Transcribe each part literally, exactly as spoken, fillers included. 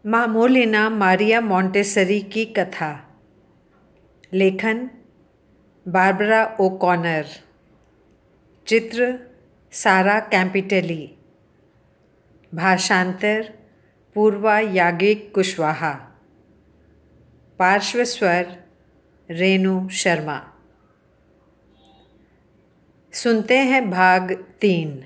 मामोलिना Maria Montessori की कथा। लेखन बारबरा ओकॉनर। चित्र सारा कैंपिटेली। भाषांतर पूर्वा याज्ञिक कुशवाहा। पार्श्व स्वर रेणु शर्मा। सुनते हैं भाग तीन।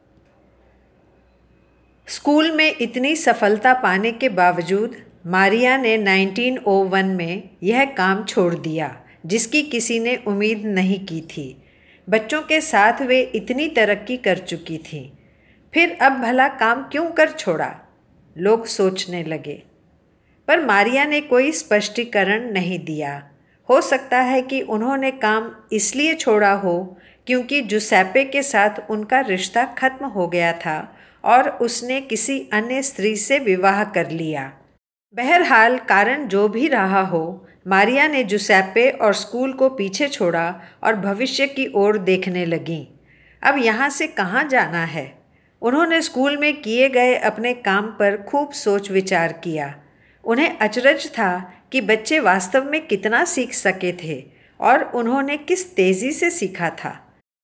स्कूल में इतनी सफलता पाने के बावजूद मारिया ने उन्नीस सौ एक में यह काम छोड़ दिया जिसकी किसी ने उम्मीद नहीं की थी। बच्चों के साथ वे इतनी तरक्की कर चुकी थी, फिर अब भला काम क्यों कर छोड़ा, लोग सोचने लगे। पर मारिया ने कोई स्पष्टीकरण नहीं दिया। हो सकता है कि उन्होंने काम इसलिए छोड़ा हो क्योंकि जुसेप्पे के साथ उनका रिश्ता खत्म हो गया था और उसने किसी अन्य स्त्री से विवाह कर लिया। बहरहाल कारण जो भी रहा हो, मारिया ने जुसेप्पे और स्कूल को पीछे छोड़ा और भविष्य की ओर देखने लगीं। अब यहाँ से कहाँ जाना है? उन्होंने स्कूल में किए गए अपने काम पर खूब सोच विचार किया। उन्हें अचरज था कि बच्चे वास्तव में कितना सीख सके थे और उन्होंने किस तेज़ी से सीखा था।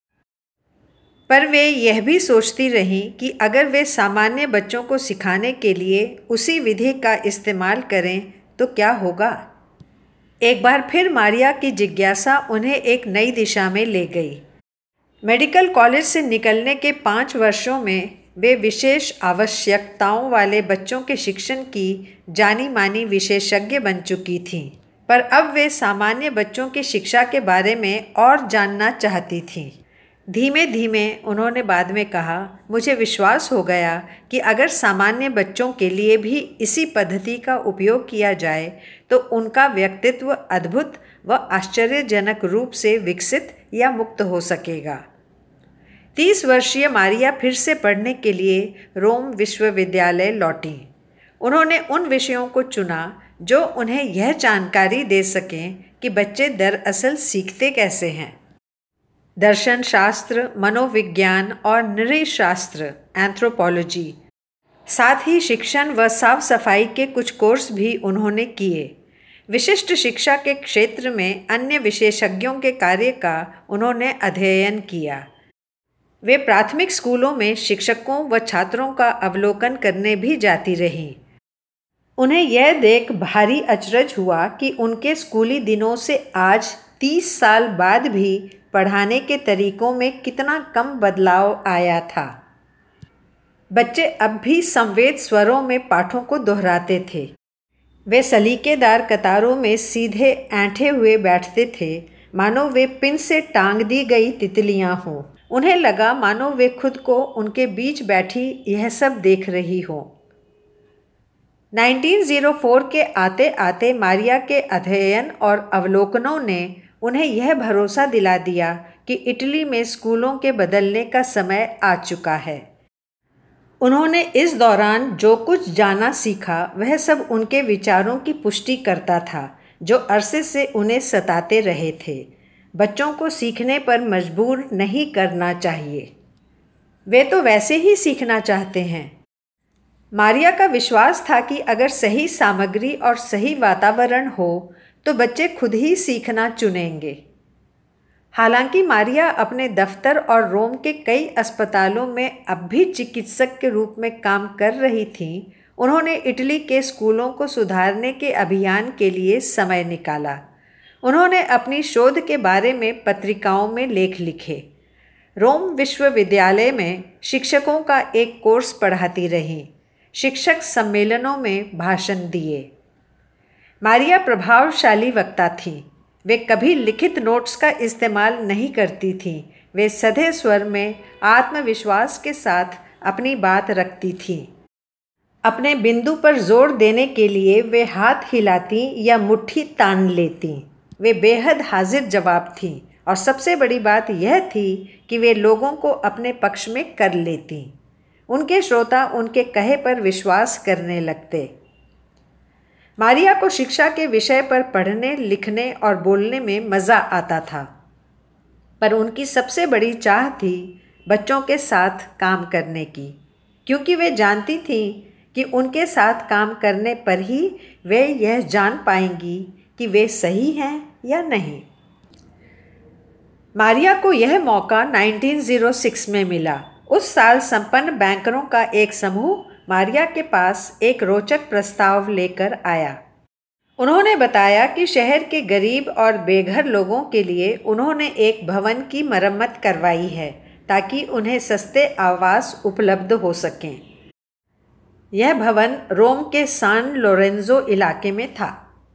पर वे यह भी सोचती रहीं कि अगर वे सामान्य बच्चों को सिखाने के लिए उसी विधि का इस्तेमाल करें तो क्या होगा। एक बार फिर मारिया की जिज्ञासा उन्हें एक नई दिशा में ले गई। मेडिकल कॉलेज से निकलने के पाँच वर्षों में वे विशेष आवश्यकताओं वाले बच्चों के शिक्षण की जानी मानी विशेषज्ञ बन चुकी थीं। पर अब वे सामान्य बच्चों की शिक्षा के बारे में और जानना चाहती थीं। धीमे धीमे उन्होंने बाद में कहा, मुझे विश्वास हो गया कि अगर सामान्य बच्चों के लिए भी इसी पद्धति का उपयोग किया जाए तो उनका व्यक्तित्व अद्भुत व आश्चर्यजनक रूप से विकसित या मुक्त हो सकेगा। तीस वर्षीय मारिया फिर से पढ़ने के लिए रोम विश्वविद्यालय लौटी। उन्होंने उन विषयों को चुना जो उन्हें यह जानकारी दे सकें कि बच्चे दरअसल सीखते कैसे हैं। दर्शन शास्त्र, मनोविज्ञान और नृशास्त्र एंथ्रोपोलॉजी, साथ ही शिक्षण व साफ सफाई के कुछ कोर्स भी उन्होंने किए। विशिष्ट शिक्षा के क्षेत्र में अन्य विशेषज्ञों के कार्य का उन्होंने अध्ययन किया। वे प्राथमिक स्कूलों में शिक्षकों व छात्रों का अवलोकन करने भी जाती रहीं। उन्हें यह देख भारी अचरज हुआ कि उनके स्कूली दिनों से आज तीस साल बाद भी पढ़ाने के तरीकों में कितना कम बदलाव आया था। बच्चे अब भी संवेद स्वरों में पाठों को दोहराते थे। वे सलीकेदार कतारों में सीधे ऐंठे हुए बैठते थे, मानो वे पिन से टांग दी गई तितलियां हों। उन्हें लगा मानो वे खुद को उनके बीच बैठी यह सब देख रही हों। उन्नीस सौ चार के आते आते मारिया के अध्ययन और अवलोकनों ने उन्हें यह भरोसा दिला दिया कि इटली में स्कूलों के बदलने का समय आ चुका है। उन्होंने इस दौरान जो कुछ जाना सीखा वह सब उनके विचारों की पुष्टि करता था जो अरसे से उन्हें सताते रहे थे। बच्चों को सीखने पर मजबूर नहीं करना चाहिए, वे तो वैसे ही सीखना चाहते हैं। मारिया का विश्वास था कि अगर सही सामग्री और सही वातावरण हो तो बच्चे खुद ही सीखना चुनेंगे। हालांकि मारिया अपने दफ्तर और रोम के कई अस्पतालों में अब भी चिकित्सक के रूप में काम कर रही थीं, उन्होंने इटली के स्कूलों को सुधारने के अभियान के लिए समय निकाला। उन्होंने अपनी शोध के बारे में पत्रिकाओं में लेख लिखे। रोम विश्वविद्यालय में शिक्षकों का एक कोर्स पढ़ाती रहीं। शिक्षक सम्मेलनों में भाषण दिए। मारिया प्रभावशाली वक्ता थी। वे कभी लिखित नोट्स का इस्तेमाल नहीं करती थीं। वे सधे स्वर में आत्मविश्वास के साथ अपनी बात रखती थीं। अपने बिंदु पर जोर देने के लिए वे हाथ हिलाती या मुट्ठी तान लेती। वे बेहद हाजिर जवाब थीं और सबसे बड़ी बात यह थी कि वे लोगों को अपने पक्ष में कर लेती। उनके श्रोता उनके कहे पर विश्वास करने लगते। मारिया को शिक्षा के विषय पर पढ़ने, लिखने और बोलने में मज़ा आता था, पर उनकी सबसे बड़ी चाह थी बच्चों के साथ काम करने की, क्योंकि वे जानती थीं कि उनके साथ काम करने पर ही वे यह जान पाएंगी कि वे सही हैं या नहीं। मारिया को यह मौका उन्नीस सौ छह में मिला। उस साल संपन्न बैंकरों का एक समूह मारिया के पास एक रोचक प्रस्ताव लेकर आया। उन्होंने बताया कि शहर के गरीब और बेघर लोगों के लिए उन्होंने एक भवन की मरम्मत करवाई है ताकि उन्हें सस्ते आवास उपलब्ध हो सकें। यह भवन रोम के सान लोरेंजो इलाके में था।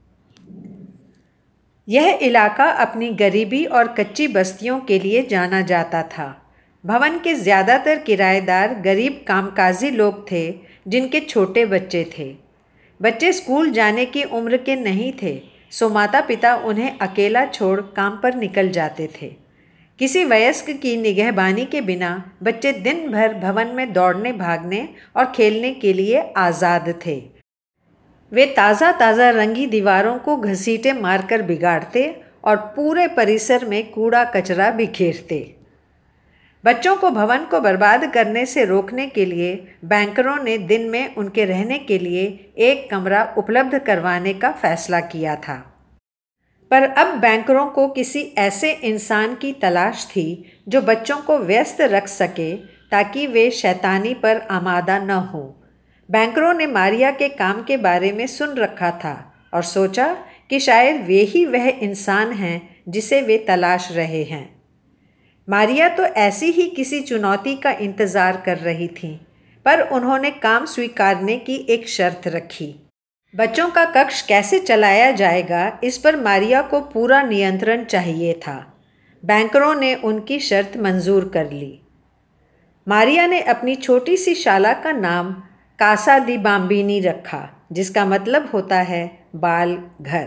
यह इलाका अपनी गरीबी और कच्ची बस्तियों के लिए जाना जाता था। भवन के ज़्यादातर किराएदार गरीब कामकाजी लोग थे जिनके छोटे बच्चे थे। बच्चे स्कूल जाने की उम्र के नहीं थे, सो माता पिता उन्हें अकेला छोड़ काम पर निकल जाते थे। किसी वयस्क की निगहबानी के बिना बच्चे दिन भर भवन में दौड़ने भागने और खेलने के लिए आज़ाद थे। वे ताज़ा ताज़ा रंगी दीवारों को घसीटे मारकर बिगाड़ते और पूरे परिसर में कूड़ा कचरा बिखेरते। बच्चों को भवन को बर्बाद करने से रोकने के लिए बैंकरों ने दिन में उनके रहने के लिए एक कमरा उपलब्ध करवाने का फैसला किया था। पर अब बैंकरों को किसी ऐसे इंसान की तलाश थी जो बच्चों को व्यस्त रख सके ताकि वे शैतानी पर आमादा न हों। बैंकरों ने मारिया के काम के बारे में सुन रखा था और सोचा कि शायद वे ही वह इंसान हैं जिसे वे तलाश रहे हैं। मारिया तो ऐसी ही किसी चुनौती का इंतज़ार कर रही थी, पर उन्होंने काम स्वीकारने की एक शर्त रखी। बच्चों का कक्ष कैसे चलाया जाएगा इस पर मारिया को पूरा नियंत्रण चाहिए था। बैंकरों ने उनकी शर्त मंजूर कर ली। मारिया ने अपनी छोटी सी शाला का नाम कासा दी बाम्बिनी रखा, जिसका मतलब होता है बाल घर।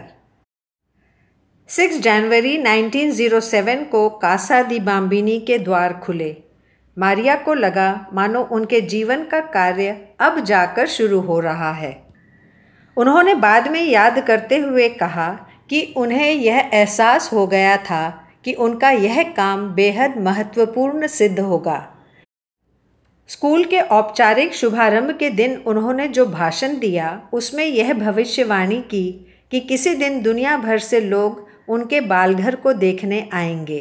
छह जनवरी उन्नीस सौ सात को कासा दी बाम्बिनी के द्वार खुले। मारिया को लगा मानो उनके जीवन का कार्य अब जाकर शुरू हो रहा है। उन्होंने बाद में याद करते हुए कहा कि उन्हें यह एहसास हो गया था कि उनका यह काम बेहद महत्वपूर्ण सिद्ध होगा। स्कूल के औपचारिक शुभारंभ के दिन उन्होंने जो भाषण दिया उसमें यह भविष्यवाणी की कि किसी दिन दुनिया भर से लोग उनके बालघर को देखने आएंगे।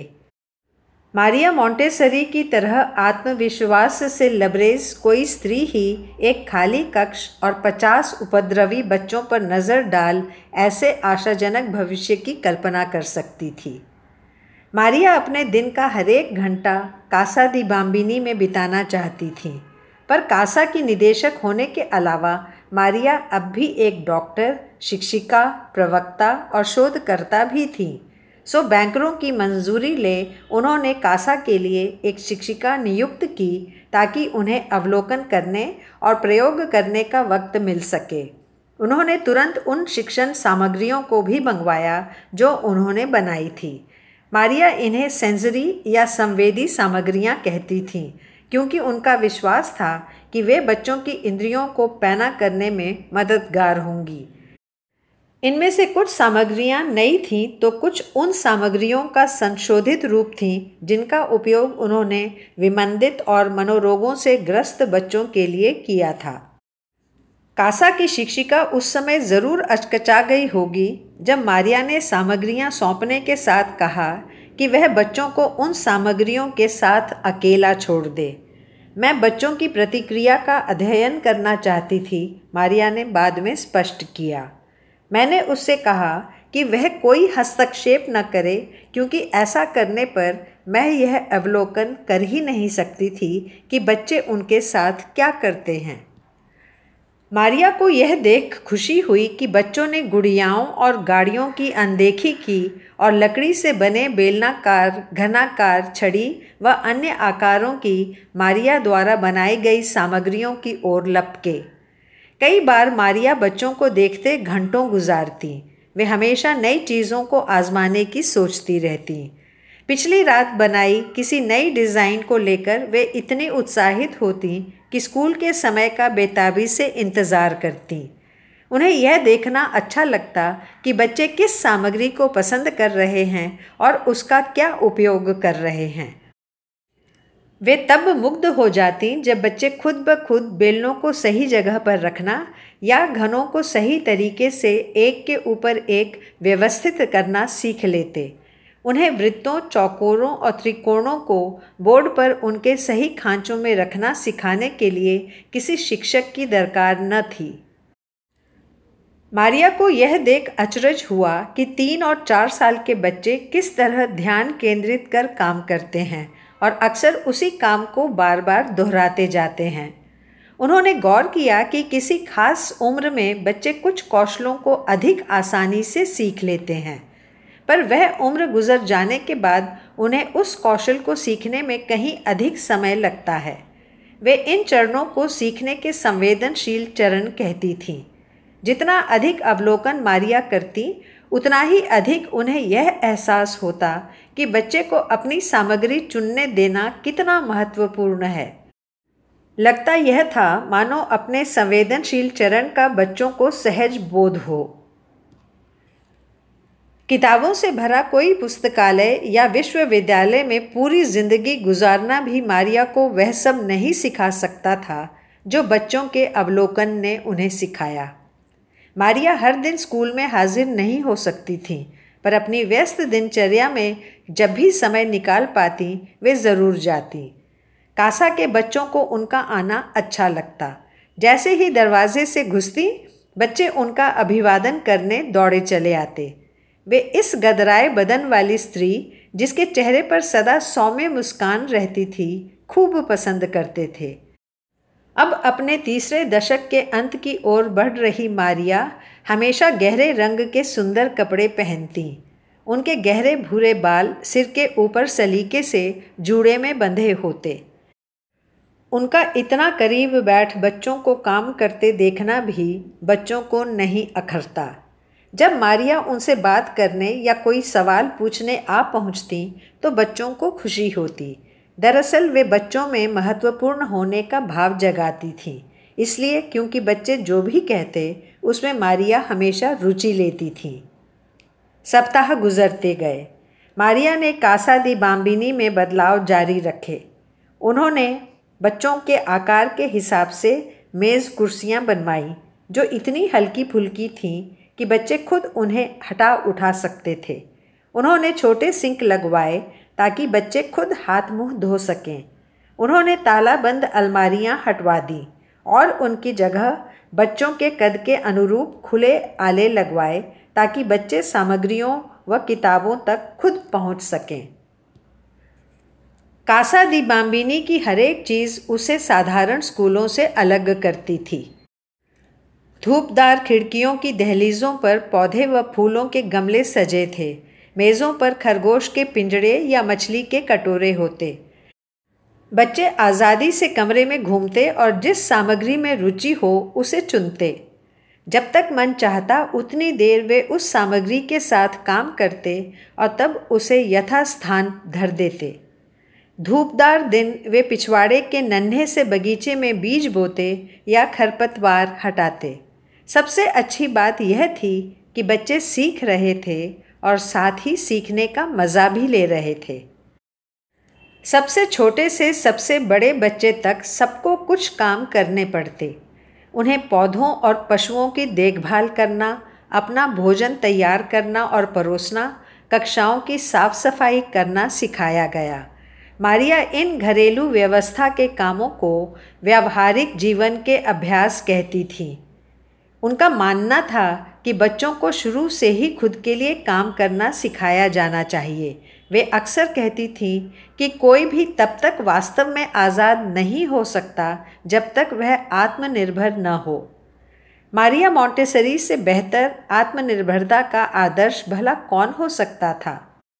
मारिया मोंटेसरी की तरह आत्मविश्वास से लबरेज कोई स्त्री ही एक खाली कक्ष और पचास उपद्रवी बच्चों पर नज़र डाल ऐसे आशाजनक भविष्य की कल्पना कर सकती थी। मारिया अपने दिन का हरेक घंटा कासा दी बाम्बिनी में बिताना चाहती थी, पर कासा की निदेशक होने के अलावा मारिया अब भी एक डॉक्टर, शिक्षिका, प्रवक्ता और शोधकर्ता भी थी। सो बैंकरों की मंजूरी ले उन्होंने कासा के लिए एक शिक्षिका नियुक्त की ताकि उन्हें अवलोकन करने और प्रयोग करने का वक्त मिल सके। उन्होंने तुरंत उन शिक्षण सामग्रियों को भी मंगवाया जो उन्होंने बनाई थी। मारिया इन्हें सेंसरी या संवेदी सामग्रियां कहती थीं, क्योंकि उनका विश्वास था कि वे बच्चों की इंद्रियों को पैना करने में मददगार होंगी। इनमें से कुछ सामग्रियां नई थीं तो कुछ उन सामग्रियों का संशोधित रूप थीं जिनका उपयोग उन्होंने विमंदित और मनोरोगों से ग्रस्त बच्चों के लिए किया था। कासा की शिक्षिका उस समय ज़रूर अचकचा गई होगी जब मारिया ने सामग्रियां सौंपने के साथ कहा कि वह बच्चों को उन सामग्रियों के साथ अकेला छोड़ दे। मैं बच्चों की प्रतिक्रिया का अध्ययन करना चाहती थी, मारिया ने बाद में स्पष्ट किया। मैंने उससे कहा कि वह कोई हस्तक्षेप न करे, क्योंकि ऐसा करने पर मैं यह अवलोकन कर ही नहीं सकती थी कि बच्चे उनके साथ क्या करते हैं। मारिया को यह देख खुशी हुई कि बच्चों ने गुड़ियाओं और गाड़ियों की अनदेखी की और लकड़ी से बने बेलनाकार, घनाकार, छड़ी व अन्य आकारों की मारिया द्वारा बनाई गई सामग्रियों की ओर लपके। कई बार मारिया बच्चों को देखते घंटों गुजारती। वे हमेशा नई चीज़ों को आजमाने की सोचती रहती। पिछली रात बनाई किसी नई डिज़ाइन को लेकर वे इतनी उत्साहित होती कि स्कूल के समय का बेताबी से इंतज़ार करती। उन्हें यह देखना अच्छा लगता कि बच्चे किस सामग्री को पसंद कर रहे हैं और उसका क्या उपयोग कर रहे हैं। वे तब मुग्ध हो जाती जब बच्चे खुद ब खुद बेलनों को सही जगह पर रखना या घनों को सही तरीके से एक के ऊपर एक व्यवस्थित करना सीख लेते। उन्हें वृत्तों, चौकोरों और त्रिकोणों को बोर्ड पर उनके सही खांचों में रखना सिखाने के लिए किसी शिक्षक की दरकार न थी। मारिया को यह देख अचरज हुआ कि तीन और चार साल के बच्चे किस तरह ध्यान केंद्रित कर काम करते हैं और अक्सर उसी काम को बार बार दोहराते जाते हैं। उन्होंने गौर किया कि किसी खास उम्र में बच्चे कुछ कौशलों को अधिक आसानी से सीख लेते हैं, पर वह उम्र गुजर जाने के बाद उन्हें उस कौशल को सीखने में कहीं अधिक समय लगता है। वे इन चरणों को सीखने के संवेदनशील चरण कहती थीं। जितना अधिक अवलोकन मारिया करती, उतना ही अधिक उन्हें यह एहसास होता कि बच्चे को अपनी सामग्री चुनने देना कितना महत्वपूर्ण है। लगता यह था मानो अपने संवेदनशील चरण का बच्चों को सहज बोध हो। किताबों से भरा कोई पुस्तकालय या विश्वविद्यालय में पूरी जिंदगी गुजारना भी मारिया को वह सब नहीं सिखा सकता था जो बच्चों के अवलोकन ने उन्हें सिखाया। मारिया हर दिन स्कूल में हाजिर नहीं हो सकती थी, पर अपनी व्यस्त दिनचर्या में जब भी समय निकाल पाती वे ज़रूर जाती। कासा के बच्चों को उनका आना अच्छा लगता। जैसे ही दरवाजे से घुसती, बच्चे उनका अभिवादन करने दौड़े चले आते। वे इस गदराए बदन वाली स्त्री, जिसके चेहरे पर सदा सौम्य मुस्कान रहती थी, खूब पसंद करते थे। अब अपने तीसरे दशक के अंत की ओर बढ़ रही मारिया हमेशा गहरे रंग के सुंदर कपड़े पहनती। उनके गहरे भूरे बाल सिर के ऊपर सलीके से जूड़े में बंधे होते। उनका इतना करीब बैठ बच्चों को काम करते देखना भी बच्चों को नहीं अखरता। जब मारिया उनसे बात करने या कोई सवाल पूछने आ पहुंचती तो बच्चों को खुशी होती। दरअसल वे बच्चों में महत्वपूर्ण होने का भाव जगाती थीं, इसलिए क्योंकि बच्चे जो भी कहते उसमें मारिया हमेशा रुचि लेती थीं। सप्ताह गुजरते गए। मारिया ने कासा दी बाम्बिनी में बदलाव जारी रखे। उन्होंने बच्चों के आकार के हिसाब से मेज़ कुर्सियां बनवाई जो इतनी हल्की फुल्की थीं कि बच्चे खुद उन्हें हटा उठा सकते थे। उन्होंने छोटे सिंक लगवाए ताकि बच्चे खुद हाथ मुंह धो सकें। उन्होंने तालाबंद अलमारियां हटवा दी और उनकी जगह बच्चों के कद के अनुरूप खुले आले लगवाए ताकि बच्चे सामग्रियों व किताबों तक खुद पहुंच सकें। कासा दी बाम्बिनी की हरेक चीज़ उसे साधारण स्कूलों से अलग करती थी। धूपदार खिड़कियों की दहलीजों पर पौधे व फूलों के गमले सजे थे। मेज़ों पर खरगोश के पिंजड़े या मछली के कटोरे होते। बच्चे आज़ादी से कमरे में घूमते और जिस सामग्री में रुचि हो उसे चुनते। जब तक मन चाहता उतनी देर वे उस सामग्री के साथ काम करते और तब उसे यथास्थान धर देते। धूपदार दिन वे पिछवाड़े के नन्हे से बगीचे में बीज बोते या खरपतवार हटाते। सबसे अच्छी बात यह थी कि बच्चे सीख रहे थे और साथ ही सीखने का मज़ा भी ले रहे थे। सबसे छोटे से सबसे बड़े बच्चे तक सबको कुछ काम करने पड़ते। उन्हें पौधों और पशुओं की देखभाल करना, अपना भोजन तैयार करना और परोसना, कक्षाओं की साफ सफाई करना सिखाया गया। मारिया इन घरेलू व्यवस्था के कामों को व्यावहारिक जीवन के अभ्यास कहती थी। उनका मानना था कि बच्चों को शुरू से ही खुद के लिए काम करना सिखाया जाना चाहिए। वे अक्सर कहती थीं कि कोई भी तब तक वास्तव में आज़ाद नहीं हो सकता जब तक वह आत्मनिर्भर न हो। मारिया मॉन्टेसरी से बेहतर आत्मनिर्भरता का आदर्श भला कौन हो सकता था।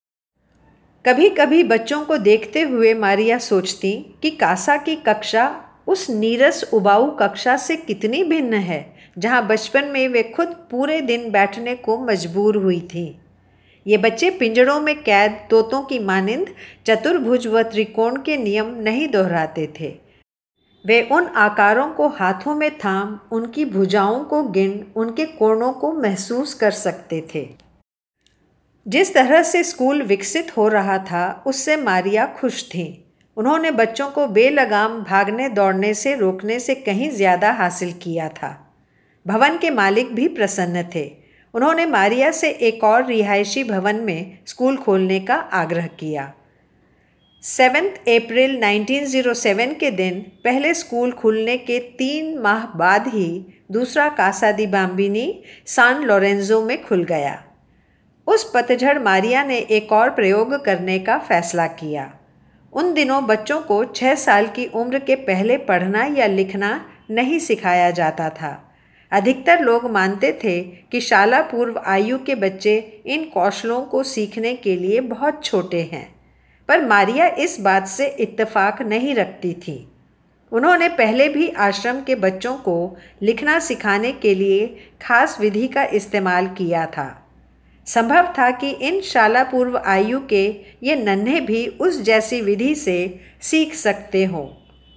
कभी कभी बच्चों को देखते हुए मारिया सोचती कि कासा की कक्षा उस नीरस उबाऊ कक्षा से कितनी भिन्न है जहाँ बचपन में वे खुद पूरे दिन बैठने को मजबूर हुई थी। ये बच्चे पिंजड़ों में कैद तोतों की मानिंद चतुर्भुज व त्रिकोण के नियम नहीं दोहराते थे। वे उन आकारों को हाथों में थाम, उनकी भुजाओं को गिन, उनके कोणों को महसूस कर सकते थे। जिस तरह से स्कूल विकसित हो रहा था उससे मारिया खुश थी। उन्होंने बच्चों को बेलगाम भागने दौड़ने से रोकने से कहीं ज़्यादा हासिल किया था। भवन के मालिक भी प्रसन्न थे। उन्होंने मारिया से एक और रिहायशी भवन में स्कूल खोलने का आग्रह किया। सात अप्रैल उन्नीस सौ सात के दिन पहले स्कूल खुलने के तीन माह बाद ही दूसरा कासा दी बाम्बिनी सान लोरेंजो में खुल गया। उस पतझड़ मारिया ने एक और प्रयोग करने का फैसला किया। उन दिनों बच्चों को छः साल की उम्र के पहले पढ़ना या लिखना नहीं सिखाया जाता था। अधिकतर लोग मानते थे कि शाला पूर्व आयु के बच्चे इन कौशलों को सीखने के लिए बहुत छोटे हैं, पर मारिया इस बात से इत्तेफाक नहीं रखती थी। उन्होंने पहले भी आश्रम के बच्चों को लिखना सिखाने के लिए खास विधि का इस्तेमाल किया था। संभव था कि इन शाला पूर्व आयु के ये नन्हे भी उस जैसी विधि से सीख सकते हों।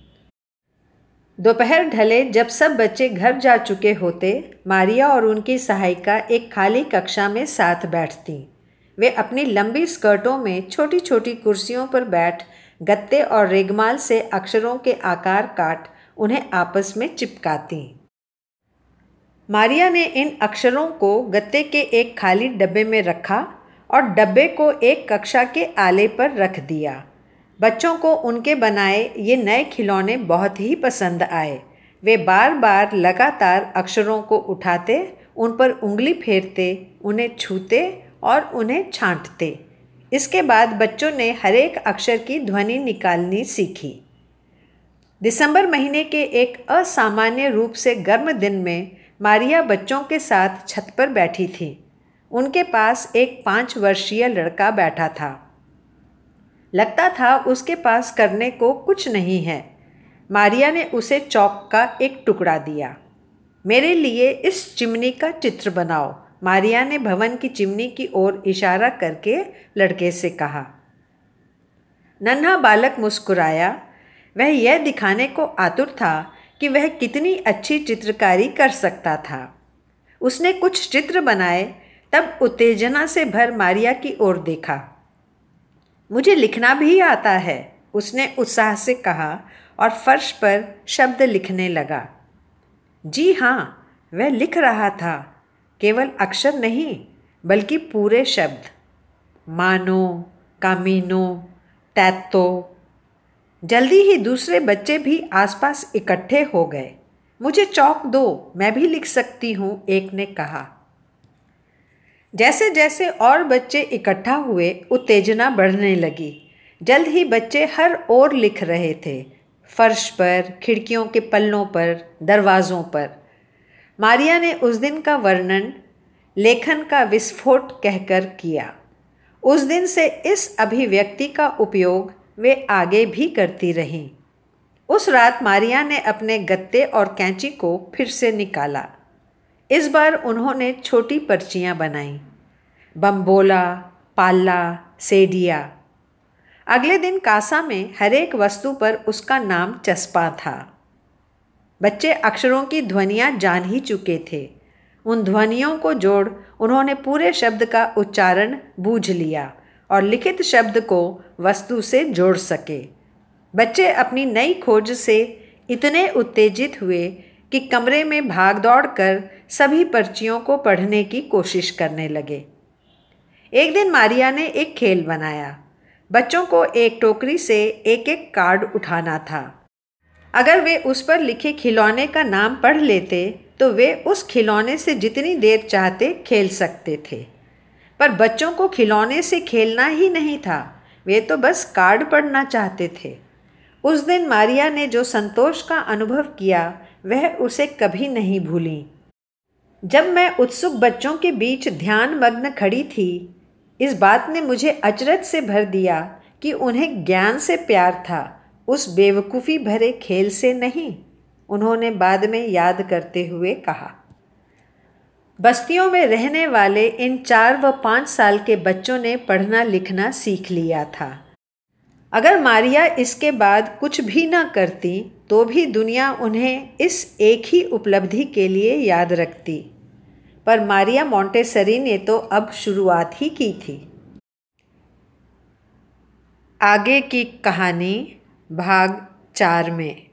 दोपहर ढले जब सब बच्चे घर जा चुके होते, मारिया और उनकी सहायिका एक खाली कक्षा में साथ बैठतीं। वे अपनी लंबी स्कर्टों में छोटी छोटी कुर्सियों पर बैठ गत्ते और रेगमाल से अक्षरों के आकार काट उन्हें आपस में चिपकातीं। मारिया ने इन अक्षरों को गत्ते के एक खाली डब्बे में रखा और डब्बे को एक कक्षा के आले पर रख दिया। बच्चों को उनके बनाए ये नए खिलौने बहुत ही पसंद आए। वे बार बार लगातार अक्षरों को उठाते, उन पर उंगली फेरते, उन्हें छूते और उन्हें छांटते। इसके बाद बच्चों ने हरेक अक्षर की ध्वनि निकालनी सीखी। दिसंबर महीने के एक असामान्य रूप से गर्म दिन में मारिया बच्चों के साथ छत पर बैठी थी। उनके पास एक पाँच वर्षीय लड़का बैठा था। लगता था उसके पास करने को कुछ नहीं है। मारिया ने उसे चौक का एक टुकड़ा दिया। मेरे लिए इस चिमनी का चित्र बनाओ, मारिया ने भवन की चिमनी की ओर इशारा करके लड़के से कहा। नन्हा बालक मुस्कुराया। वह यह दिखाने को आतुर था कि वह कितनी अच्छी चित्रकारी कर सकता था। उसने कुछ चित्र बनाए, तब उत्तेजना से भर मारिया की ओर देखा। मुझे लिखना भी आता है, उसने उत्साह से कहा और फर्श पर शब्द लिखने लगा। जी हाँ, वह लिख रहा था, केवल अक्षर नहीं बल्कि पूरे शब्द। मानो, कामिनो, टैतो। जल्दी ही दूसरे बच्चे भी आसपास इकट्ठे हो गए। मुझे चौक दो, मैं भी लिख सकती हूँ, एक ने कहा। जैसे जैसे और बच्चे इकट्ठा हुए, उत्तेजना बढ़ने लगी। जल्द ही बच्चे हर ओर लिख रहे थे, फर्श पर, खिड़कियों के पल्लों पर, दरवाज़ों पर। मारिया ने उस दिन का वर्णन लेखन का विस्फोट कहकर किया। उस दिन से इस अभिव्यक्ति का उपयोग वे आगे भी करती रहीं। उस रात मारिया ने अपने गत्ते और कैंची को फिर से निकाला। इस बार उन्होंने छोटी पर्चियाँ बनाईं, बम्बोला, पाल्ला, सेडिया। अगले दिन कासा में हरेक वस्तु पर उसका नाम चस्पा था। बच्चे अक्षरों की ध्वनियाँ जान ही चुके थे। उन ध्वनियों को जोड़ उन्होंने पूरे शब्द का उच्चारण बूझ लिया और लिखित शब्द को वस्तु से जोड़ सके। बच्चे अपनी नई खोज से इतने उत्तेजित हुए कि कमरे में भाग दौड़ कर सभी पर्चियों को पढ़ने की कोशिश करने लगे। एक दिन मारिया ने एक खेल बनाया। बच्चों को एक टोकरी से एक एक कार्ड उठाना था। अगर वे उस पर लिखे खिलौने का नाम पढ़ लेते तो वे उस खिलौने से जितनी देर चाहते खेल सकते थे। पर बच्चों को खिलौने से खेलना ही नहीं था, वे तो बस कार्ड पढ़ना चाहते थे। उस दिन मारिया ने जो संतोष का अनुभव किया वह उसे कभी नहीं भूली। जब मैं उत्सुक बच्चों के बीच ध्यान मग्न खड़ी थी, इस बात ने मुझे अचरज से भर दिया कि उन्हें ज्ञान से प्यार था, उस बेवकूफ़ी भरे खेल से नहीं। उन्होंने बाद में याद करते हुए कहा। बस्तियों में रहने वाले इन चार व पाँच साल के बच्चों ने पढ़ना लिखना सीख लिया था। अगर मारिया इसके बाद कुछ भी ना करती तो भी दुनिया उन्हें इस एक ही उपलब्धि के लिए याद रखती। पर मारिया मोंटेसरी ने तो अब शुरुआत ही की थी। आगे की कहानी भाग चार में।